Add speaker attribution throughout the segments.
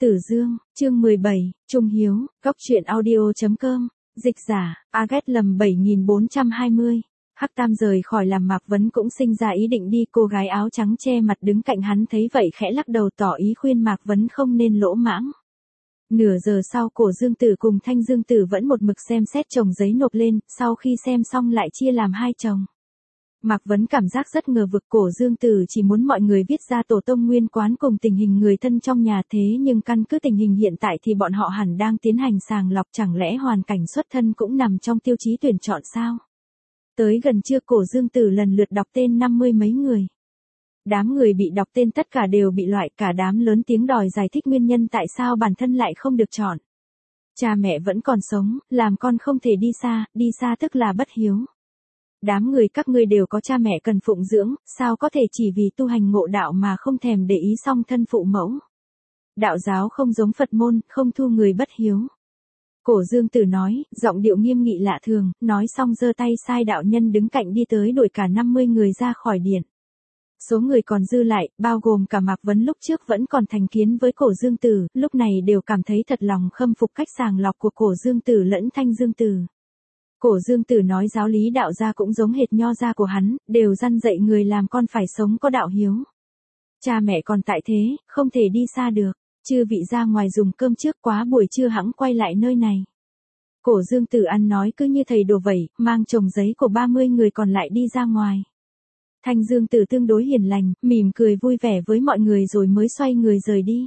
Speaker 1: Tử Dương, chương 17, Trung Hiếu, Góc truyện audio.com, dịch giả, Agat lầm 7420. Hắc Tam rời khỏi làm Mạc Vấn cũng sinh ra ý định đi, cô gái áo trắng che mặt đứng cạnh hắn thấy vậy khẽ lắc đầu tỏ ý khuyên Mạc Vấn không nên lỗ mãng. Nửa giờ sau Cổ Dương Tử cùng Thanh Dương Tử vẫn một mực xem xét chồng giấy nộp lên, sau khi xem xong lại chia làm hai chồng. Mạc Vấn cảm giác rất ngờ vực, Cổ Dương Tử chỉ muốn mọi người viết ra tổ tông nguyên quán cùng tình hình người thân trong nhà, thế nhưng căn cứ tình hình hiện tại thì bọn họ hẳn đang tiến hành sàng lọc, chẳng lẽ hoàn cảnh xuất thân cũng nằm trong tiêu chí tuyển chọn sao? Tới gần trưa Cổ Dương Tử lần lượt đọc tên 50 mấy người. Đám người bị đọc tên tất cả đều bị loại, cả đám lớn tiếng đòi giải thích nguyên nhân tại sao bản thân lại không được chọn. Cha mẹ vẫn còn sống, làm con không thể đi xa tức là bất hiếu. Đám người các ngươi đều có cha mẹ cần phụng dưỡng, sao có thể chỉ vì tu hành ngộ đạo mà không thèm để ý song thân phụ mẫu. Đạo giáo không giống Phật môn, không thu người bất hiếu. Cổ Dương Tử nói, giọng điệu nghiêm nghị lạ thường, nói xong giơ tay sai đạo nhân đứng cạnh đi tới đuổi cả 50 người ra khỏi điện. Số người còn dư lại, bao gồm cả Mạc Vấn lúc trước vẫn còn thành kiến với Cổ Dương Tử, lúc này đều cảm thấy thật lòng khâm phục cách sàng lọc của Cổ Dương Tử lẫn Thanh Dương Tử. Cổ Dương Tử nói giáo lý đạo gia cũng giống hệt nho gia của hắn, đều răn dạy người làm con phải sống có đạo hiếu. Cha mẹ còn tại thế, không thể đi xa được, chư vị ra ngoài dùng cơm trước, quá buổi trưa hẵng quay lại nơi này. Cổ Dương Tử ăn nói cứ như thầy đồ vậy, mang chồng giấy của 30 người còn lại đi ra ngoài. Thanh Dương Tử tương đối hiền lành, mỉm cười vui vẻ với mọi người rồi mới xoay người rời đi.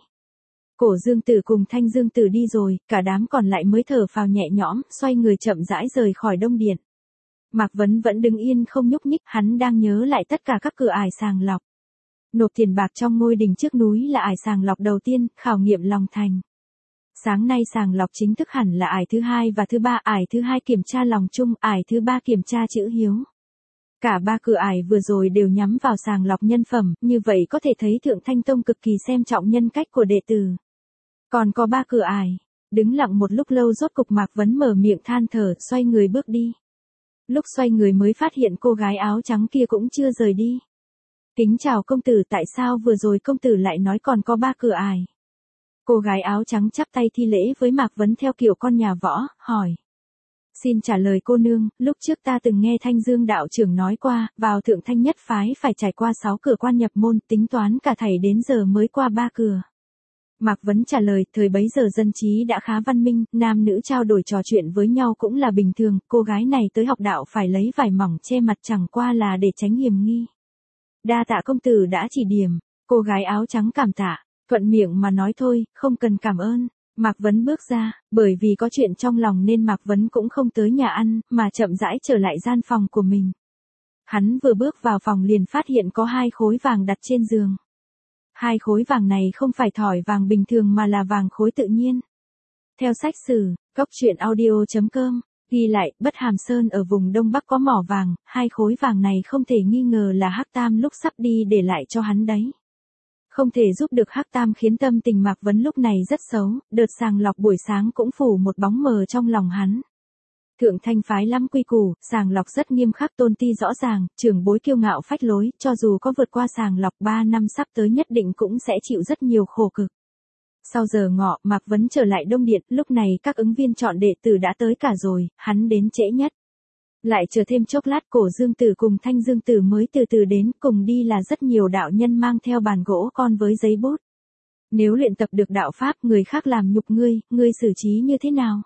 Speaker 1: Cổ Dương Tử cùng Thanh Dương Tử đi rồi, cả đám còn lại mới thở phào nhẹ nhõm, xoay người chậm rãi rời khỏi Đông Điện. Mạc Vấn vẫn đứng yên không nhúc nhích, hắn đang nhớ lại tất cả các cửa ải sàng lọc. Nộp tiền bạc trong ngôi đình trước núi là ải sàng lọc đầu tiên, khảo nghiệm lòng thành. Sáng nay sàng lọc chính thức hẳn là ải thứ hai và thứ ba, ải thứ hai kiểm tra lòng trung, ải thứ ba kiểm tra chữ hiếu. Cả ba cửa ải vừa rồi đều nhắm vào sàng lọc nhân phẩm, như vậy có thể thấy Thượng Thanh Tông cực kỳ xem trọng nhân cách của đệ tử. Còn có ba cửa ải, đứng lặng một lúc lâu rốt cục Mạc Vấn mở miệng than thở, xoay người bước đi. Lúc xoay người mới phát hiện cô gái áo trắng kia cũng chưa rời đi. Kính chào công tử, tại sao vừa rồi công tử lại nói còn có ba cửa ải? Cô gái áo trắng chắp tay thi lễ với Mạc Vấn theo kiểu con nhà võ, hỏi. Xin trả lời cô nương, lúc trước ta từng nghe Thanh Dương đạo trưởng nói qua, vào Thượng Thanh nhất phái phải trải qua 6 cửa quan nhập môn, tính toán cả thảy đến giờ mới qua 3 cửa. Mạc Vấn trả lời, thời bấy giờ dân trí đã khá văn minh, nam nữ trao đổi trò chuyện với nhau cũng là bình thường, cô gái này tới học đạo phải lấy vải mỏng che mặt chẳng qua là để tránh hiểm nghi. Đa tạ công tử đã chỉ điểm, cô gái áo trắng cảm tạ, thuận miệng mà nói thôi, không cần cảm ơn. Mạc Vấn bước ra, bởi vì có chuyện trong lòng nên Mạc Vấn cũng không tới nhà ăn, mà chậm rãi trở lại gian phòng của mình. Hắn vừa bước vào phòng liền phát hiện có 2 khối vàng đặt trên giường. 2 khối vàng này không phải thỏi vàng bình thường mà là vàng khối tự nhiên. Theo sách sử, Góc truyện audio.com, ghi lại, Bất Hàm Sơn ở vùng Đông Bắc có mỏ vàng, 2 khối vàng này không thể nghi ngờ là Hắc Tam lúc sắp đi để lại cho hắn đấy. Không thể giúp được Hắc Tam khiến tâm tình Mạc Vấn lúc này rất xấu, đợt sàng lọc buổi sáng cũng phủ một bóng mờ trong lòng hắn. Thượng Thanh phái lắm quy củ, sàng lọc rất nghiêm khắc, tôn ti rõ ràng, trưởng bối kiêu ngạo phách lối, cho dù có vượt qua sàng lọc 3 năm sắp tới nhất định cũng sẽ chịu rất nhiều khổ cực. Sau giờ ngọ, Mạc Vấn trở lại Đông Điện, lúc này các ứng viên chọn đệ tử đã tới cả rồi, hắn đến trễ nhất. Lại chờ thêm chốc lát Cổ Dương Tử cùng Thanh Dương Tử mới từ từ đến, cùng đi là rất nhiều đạo nhân mang theo bàn gỗ con với giấy bút. Nếu luyện tập được đạo pháp người khác làm nhục ngươi xử trí như thế nào?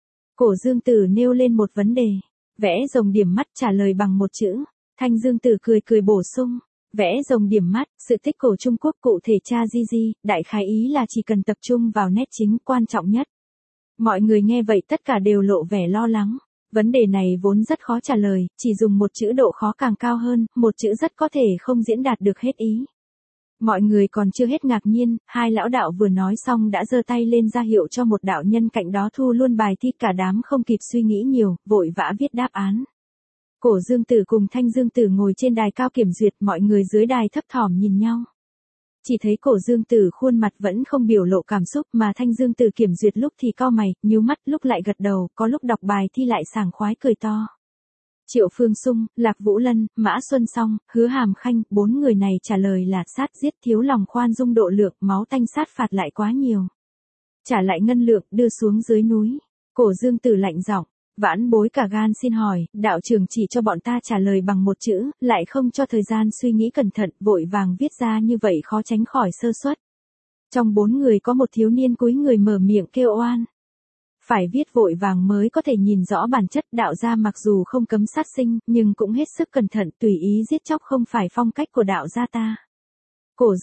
Speaker 1: Cổ Dương Tử nêu lên một vấn đề, vẽ rồng điểm mắt trả lời bằng một chữ. Thanh Dương Tử cười bổ sung, vẽ rồng điểm mắt, sự tích cổ Trung Quốc cụ thể cha di, đại khái ý là chỉ cần tập trung vào nét chính quan trọng nhất. Mọi người nghe vậy tất cả đều lộ vẻ lo lắng. Vấn đề này vốn rất khó trả lời, chỉ dùng một chữ độ khó càng cao hơn, một chữ rất có thể không diễn đạt được hết ý. Mọi người còn chưa hết ngạc nhiên, 2 lão đạo vừa nói xong đã giơ tay lên ra hiệu cho một đạo nhân cạnh đó thu luôn bài thi, cả đám không kịp suy nghĩ nhiều, vội vã viết đáp án. Cổ Dương Tử cùng Thanh Dương Tử ngồi trên đài cao kiểm duyệt, mọi người dưới đài thấp thỏm nhìn nhau. Chỉ thấy Cổ Dương Tử khuôn mặt vẫn không biểu lộ cảm xúc, mà Thanh Dương Tử kiểm duyệt lúc thì cau mày, nhíu mắt, lúc lại gật đầu, có lúc đọc bài thi lại sảng khoái cười to. Triệu Phương Sung, Lạc Vũ Lân, Mã Xuân Song, Hứa Hàm Khanh, 4 người này trả lời là sát giết, thiếu lòng khoan dung độ lượng, máu tanh sát phạt lại quá nhiều. Trả lại ngân lượng, đưa xuống dưới núi. Cổ Dương Tử lạnh giọng, Vãn Bối cả gan xin hỏi, đạo trưởng chỉ cho bọn ta trả lời bằng một chữ, lại không cho thời gian suy nghĩ cẩn thận, vội vàng viết ra như vậy khó tránh khỏi sơ suất. Trong 4 người có một thiếu niên cúi người mở miệng kêu oan. Phải viết vội vàng mới có thể nhìn rõ bản chất, đạo gia mặc dù không cấm sát sinh, nhưng cũng hết sức cẩn thận, tùy ý giết chóc không phải phong cách của đạo gia ta. Cổ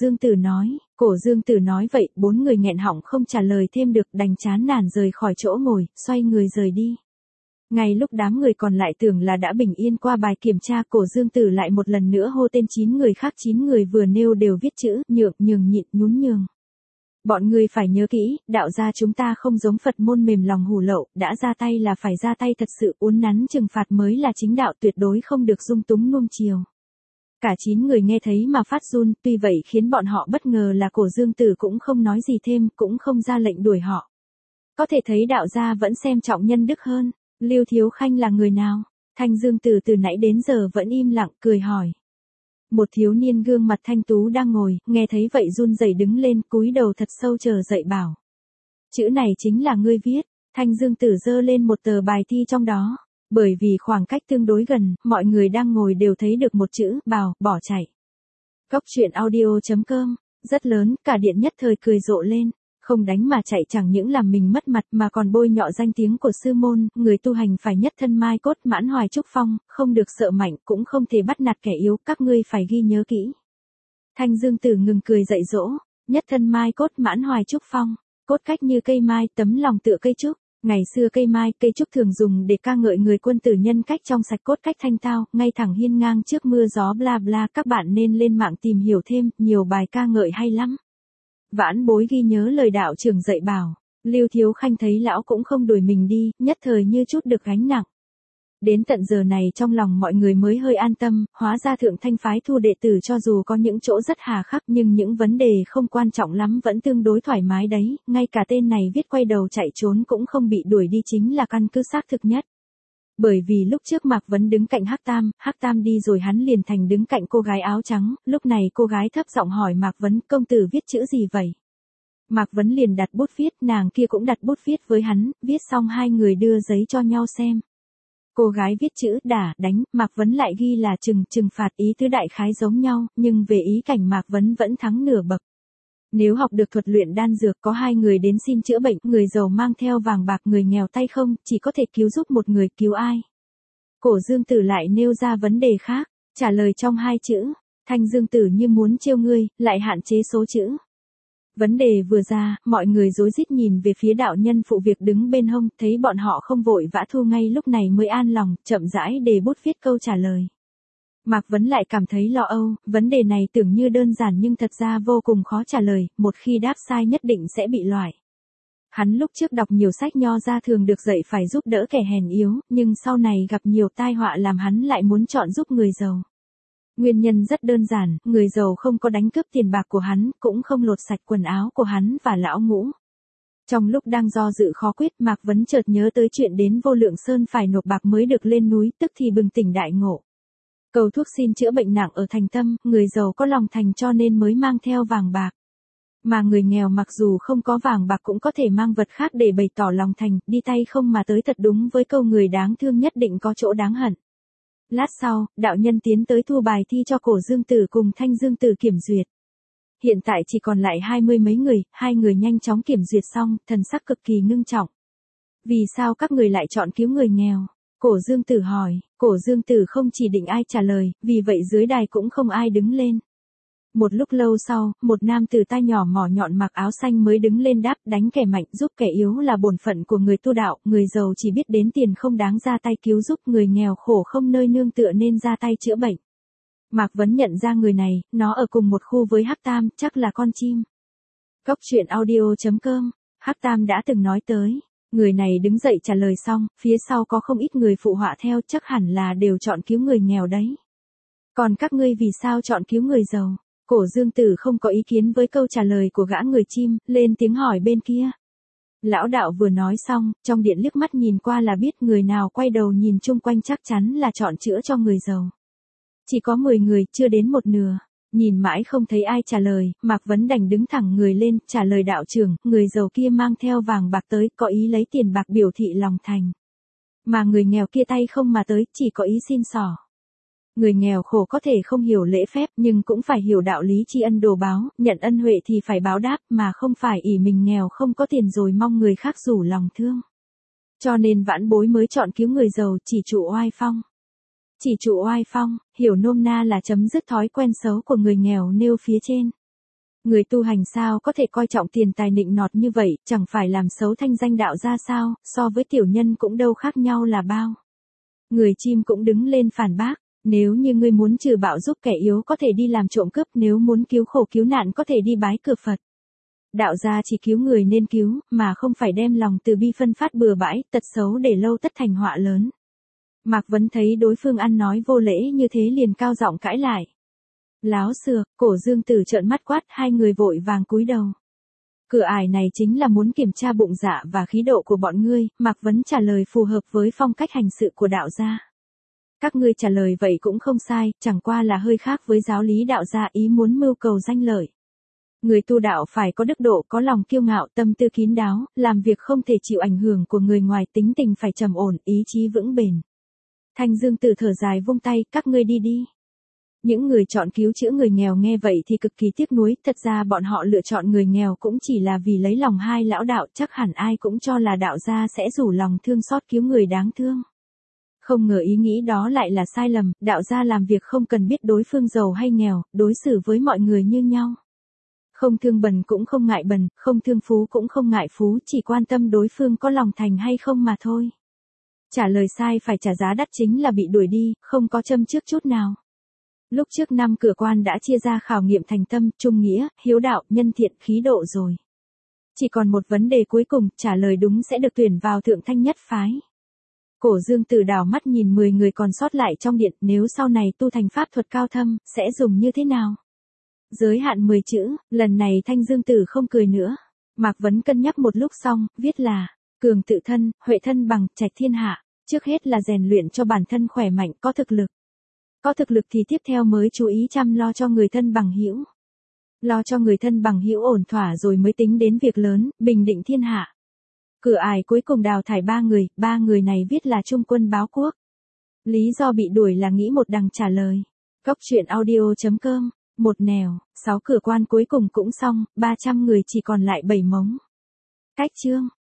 Speaker 1: Dương Tử nói vậy, 4 người nghẹn họng không trả lời thêm được, đành chán nản rời khỏi chỗ ngồi, xoay người rời đi. Ngay lúc đám người còn lại tưởng là đã bình yên qua bài kiểm tra, Cổ Dương Tử lại một lần nữa hô tên 9 người khác, 9 người vừa nêu đều viết chữ nhượng, nhường, nhịn, nhún nhường. Bọn người phải nhớ kỹ, đạo gia chúng ta không giống Phật môn mềm lòng hủ lậu, đã ra tay là phải ra tay thật sự, uốn nắn trừng phạt mới là chính đạo, tuyệt đối không được dung túng nuông chiều. Cả 9 người nghe thấy mà phát run, tuy vậy khiến bọn họ bất ngờ là Cổ Dương Tử cũng không nói gì thêm, cũng không ra lệnh đuổi họ. Có thể thấy đạo gia vẫn xem trọng nhân đức hơn. Lưu Thiếu Khanh là người nào? Thanh Dương Tử từ nãy đến giờ vẫn im lặng, cười hỏi. Một thiếu niên gương mặt thanh tú đang ngồi, nghe thấy vậy run rẩy đứng lên, cúi đầu thật sâu chờ dậy bảo. Chữ này chính là ngươi viết. Thanh Dương Tử giơ lên một tờ bài thi trong đó. Bởi vì khoảng cách tương đối gần, mọi người đang ngồi đều thấy được một chữ, bảo, bỏ chạy. Góc truyện audio.com, rất lớn, cả điện nhất thời cười rộ lên. Không đánh mà chạy chẳng những làm mình mất mặt mà còn bôi nhọ danh tiếng của sư môn, người tu hành phải nhất thân mai cốt mãn hoài trúc phong, không được sợ mạnh cũng không thể bắt nạt kẻ yếu, các ngươi phải ghi nhớ kỹ. Thanh Dương Tử ngừng cười dạy dỗ, nhất thân mai cốt mãn hoài trúc phong, cốt cách như cây mai, tấm lòng tựa cây trúc. Ngày xưa cây mai, cây trúc thường dùng để ca ngợi người quân tử nhân cách trong sạch, cốt cách thanh tao, ngay thẳng hiên ngang trước mưa gió bla bla, các bạn nên lên mạng tìm hiểu thêm, nhiều bài ca ngợi hay lắm. Vãn Bối ghi nhớ lời đạo trưởng dạy bảo. Lưu Thiếu Khanh thấy lão cũng không đuổi mình đi, nhất thời như chút được gánh nặng. Đến tận giờ này trong lòng mọi người mới hơi an tâm, hóa ra Thượng Thanh phái thu đệ tử cho dù có những chỗ rất hà khắc nhưng những vấn đề không quan trọng lắm vẫn tương đối thoải mái đấy, ngay cả tên này viết quay đầu chạy trốn cũng không bị đuổi đi chính là căn cứ xác thực nhất. Bởi vì lúc trước Mạc Vấn đứng cạnh Hắc Tam đi rồi hắn liền thành đứng cạnh cô gái áo trắng, lúc này cô gái thấp giọng hỏi Mạc Vấn, công tử viết chữ gì vậy? Mạc Vấn liền đặt bút viết, nàng kia cũng đặt bút viết với hắn, viết xong hai người đưa giấy cho nhau xem. Cô gái viết chữ đả, đánh, Mạc Vấn lại ghi là trừng phạt, ý tứ đại khái giống nhau, nhưng về ý cảnh Mạc Vấn vẫn thắng nửa bậc. Nếu học được thuật luyện đan dược, có hai người đến xin chữa bệnh, người giàu mang theo vàng bạc, người nghèo tay không, chỉ có thể cứu giúp một người, cứu ai? Cổ Dương Tử lại nêu ra vấn đề khác, trả lời trong hai chữ. Thanh Dương Tử như muốn trêu ngươi, lại hạn chế số chữ. Vấn đề vừa ra, mọi người rối rít nhìn về phía đạo nhân phụ việc đứng bên hông, thấy bọn họ không vội vã thu ngay lúc này mới an lòng, chậm rãi đề bút viết câu trả lời. Mạc Vấn lại cảm thấy lo âu, vấn đề này tưởng như đơn giản nhưng thật ra vô cùng khó trả lời, một khi đáp sai nhất định sẽ bị loại. Hắn lúc trước đọc nhiều sách nho ra thường được dạy phải giúp đỡ kẻ hèn yếu, nhưng sau này gặp nhiều tai họa làm hắn lại muốn chọn giúp người giàu. Nguyên nhân rất đơn giản, người giàu không có đánh cướp tiền bạc của hắn, cũng không lột sạch quần áo của hắn và lão ngũ. Trong lúc đang do dự khó quyết, Mạc Vấn chợt nhớ tới chuyện đến Vô Lượng Sơn phải nộp bạc mới được lên núi, tức thì bừng tỉnh đại ngộ. Cầu thuốc xin chữa bệnh nặng ở thành tâm, người giàu có lòng thành cho nên mới mang theo vàng bạc. Mà người nghèo mặc dù không có vàng bạc cũng có thể mang vật khác để bày tỏ lòng thành, đi tay không mà tới thật đúng với câu người đáng thương nhất định có chỗ đáng hận. Lát sau, đạo nhân tiến tới thu bài thi cho Cổ Dương Tử cùng Thanh Dương Tử kiểm duyệt. Hiện tại chỉ còn lại 20 mấy người, hai người nhanh chóng kiểm duyệt xong, thần sắc cực kỳ ngưng trọng. Vì sao các người lại chọn cứu người nghèo? Cổ Dương Tử hỏi, Cổ Dương Tử không chỉ định ai trả lời, vì vậy dưới đài cũng không ai đứng lên. Một lúc lâu sau, một nam tử tai nhỏ mỏ nhọn mặc áo xanh mới đứng lên đáp, đánh kẻ mạnh giúp kẻ yếu là bổn phận của người tu đạo, người giàu chỉ biết đến tiền không đáng ra tay cứu giúp, người nghèo khổ không nơi nương tựa nên ra tay chữa bệnh. Mạc Vấn nhận ra người này, nó ở cùng một khu với Hắc Tam, chắc là con chim. Góc truyện audio.com, Hắc Tam đã từng nói tới. Người này đứng dậy trả lời xong, phía sau có không ít người phụ họa theo, chắc hẳn là đều chọn cứu người nghèo đấy. Còn các ngươi vì sao chọn cứu người giàu? Cổ Dương Tử không có ý kiến với câu trả lời của gã người chim, lên tiếng hỏi bên kia. Lão đạo vừa nói xong, trong điện liếc mắt nhìn qua là biết người nào quay đầu nhìn chung quanh chắc chắn là chọn chữa cho người giàu. Chỉ có 10 người, chưa đến một nửa. Nhìn mãi không thấy ai trả lời, Mạc Vấn đành đứng thẳng người lên, trả lời đạo trưởng, người giàu kia mang theo vàng bạc tới, có ý lấy tiền bạc biểu thị lòng thành. Mà người nghèo kia tay không mà tới, chỉ có ý xin xỏ. Người nghèo khổ có thể không hiểu lễ phép nhưng cũng phải hiểu đạo lý tri ân đồ báo, nhận ân huệ thì phải báo đáp mà không phải ỷ mình nghèo không có tiền rồi mong người khác rủ lòng thương. Cho nên vãn bối mới chọn cứu người giàu chỉ trụ oai phong. Chỉ trụ oai phong, hiểu nôm na là chấm dứt thói quen xấu của người nghèo nêu phía trên. Người tu hành sao có thể coi trọng tiền tài nịnh nọt như vậy, chẳng phải làm xấu thanh danh đạo ra sao, so với tiểu nhân cũng đâu khác nhau là bao. Người chim cũng đứng lên phản bác, nếu như ngươi muốn trừ bạo giúp kẻ yếu có thể đi làm trộm cướp, nếu muốn cứu khổ cứu nạn có thể đi bái cửa Phật. Đạo gia chỉ cứu người nên cứu, mà không phải đem lòng từ bi phân phát bừa bãi, tật xấu để lâu tất thành họa lớn. Mạc Vấn thấy đối phương ăn nói vô lễ như thế liền cao giọng cãi lại. Láo xược, Cổ Dương Tử trợn mắt quát, hai người vội vàng cúi đầu. Cửa ải này chính là muốn kiểm tra bụng dạ và khí độ của bọn ngươi, Mạc Vấn trả lời phù hợp với phong cách hành sự của đạo gia. Các ngươi trả lời vậy cũng không sai, chẳng qua là hơi khác với giáo lý đạo gia ý muốn mưu cầu danh lợi. Người tu đạo phải có đức độ, có lòng kiêu ngạo, tâm tư kín đáo, làm việc không thể chịu ảnh hưởng của người ngoài, tính tình phải trầm ổn, ý chí vững bền. Thanh Dương Tử thở dài vung tay, các ngươi đi đi. Những người chọn cứu chữa người nghèo nghe vậy thì cực kỳ tiếc nuối, thật ra bọn họ lựa chọn người nghèo cũng chỉ là vì lấy lòng hai lão đạo, chắc hẳn ai cũng cho là đạo gia sẽ rủ lòng thương xót cứu người đáng thương. Không ngờ ý nghĩ đó lại là sai lầm, đạo gia làm việc không cần biết đối phương giàu hay nghèo, đối xử với mọi người như nhau. Không thương bần cũng không ngại bần, không thương phú cũng không ngại phú, chỉ quan tâm đối phương có lòng thành hay không mà thôi. Trả lời sai phải trả giá đắt chính là bị đuổi đi, không có châm trước chút nào. Lúc trước 5 cửa quan đã chia ra khảo nghiệm thành tâm, trung nghĩa, hiếu đạo, nhân thiện, khí độ rồi. Chỉ còn một vấn đề cuối cùng, trả lời đúng sẽ được tuyển vào thượng thanh nhất phái. Cổ Dương Tử đảo mắt nhìn 10 người còn sót lại trong điện, nếu sau này tu thành pháp thuật cao thâm, sẽ dùng như thế nào? Giới hạn 10 chữ, lần này Thanh Dương Tử không cười nữa. Mạc Vấn cân nhắc một lúc xong, viết là, cường tự thân, huệ thân bằng, trạch thiên hạ. Trước hết là rèn luyện cho bản thân khỏe mạnh, có thực lực. Có thực lực thì tiếp theo mới chú ý chăm lo cho người thân bằng hữu. Lo cho người thân bằng hữu ổn thỏa rồi mới tính đến việc lớn, bình định thiên hạ. Cửa ải cuối cùng đào thải 3 người này viết là trung quân báo quốc. Lý do bị đuổi là nghĩ một đằng trả lời. Cóc truyện audio.com, một nẻo, 6 cửa quan cuối cùng cũng xong, 300 người chỉ còn lại 7 mống. Cách chương.